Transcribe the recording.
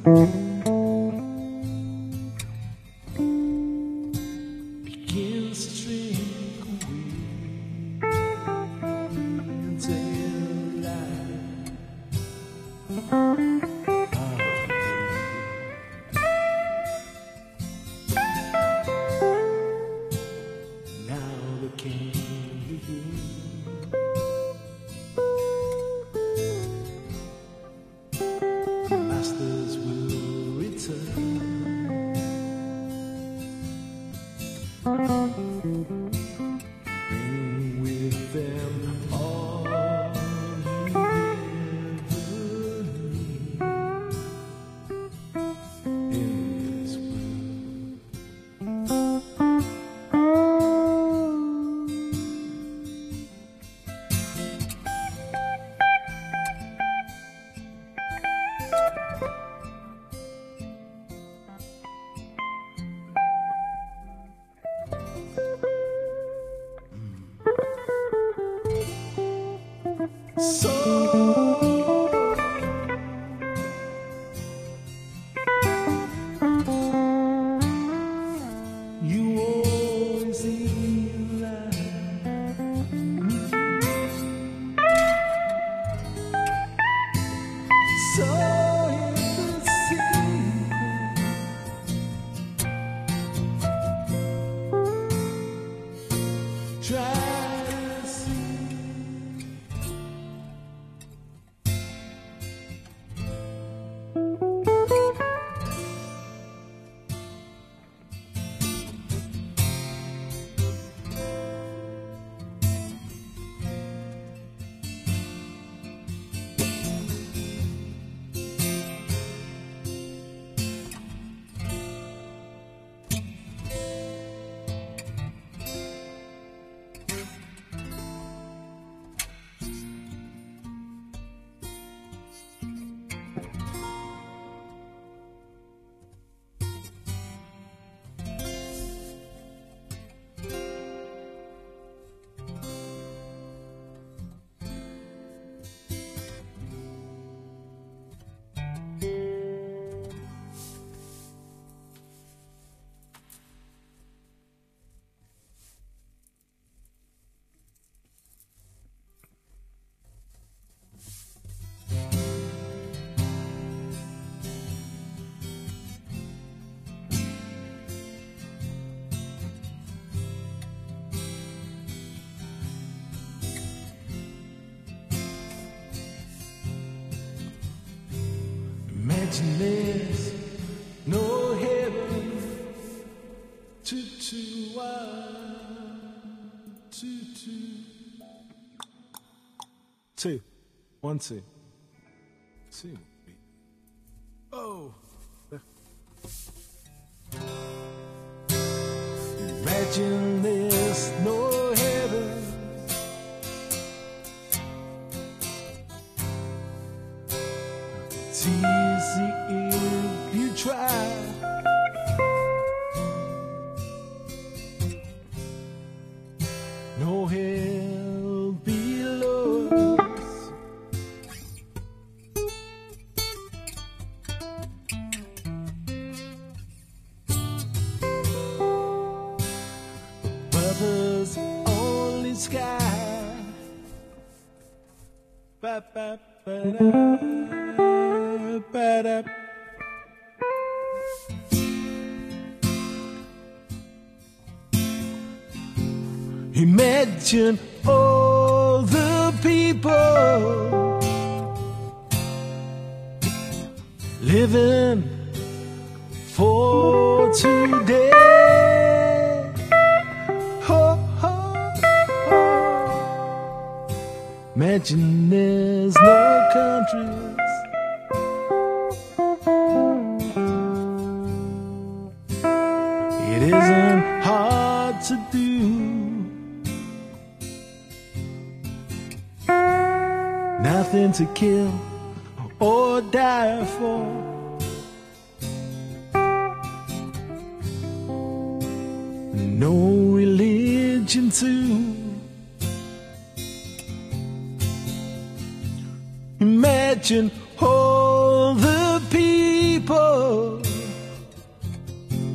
begins to shrink away until light. Now the king begins. The masters will return. Bring with them all you ever need in this world. So you always in line. So in the secret, try to see. Imagine there's no heaven. 2 2 1 2 2 2 1 2 2. Oh. Imagine there's no heaven. It's easy if you try. No hell below us. Above only sky. Ba ba ba da ba da. Imagine all the people living for today. Oh, oh, oh. Imagine there's no countries. It isn't hard to do. Nothing to kill or die for. No religion too. Imagine all the people people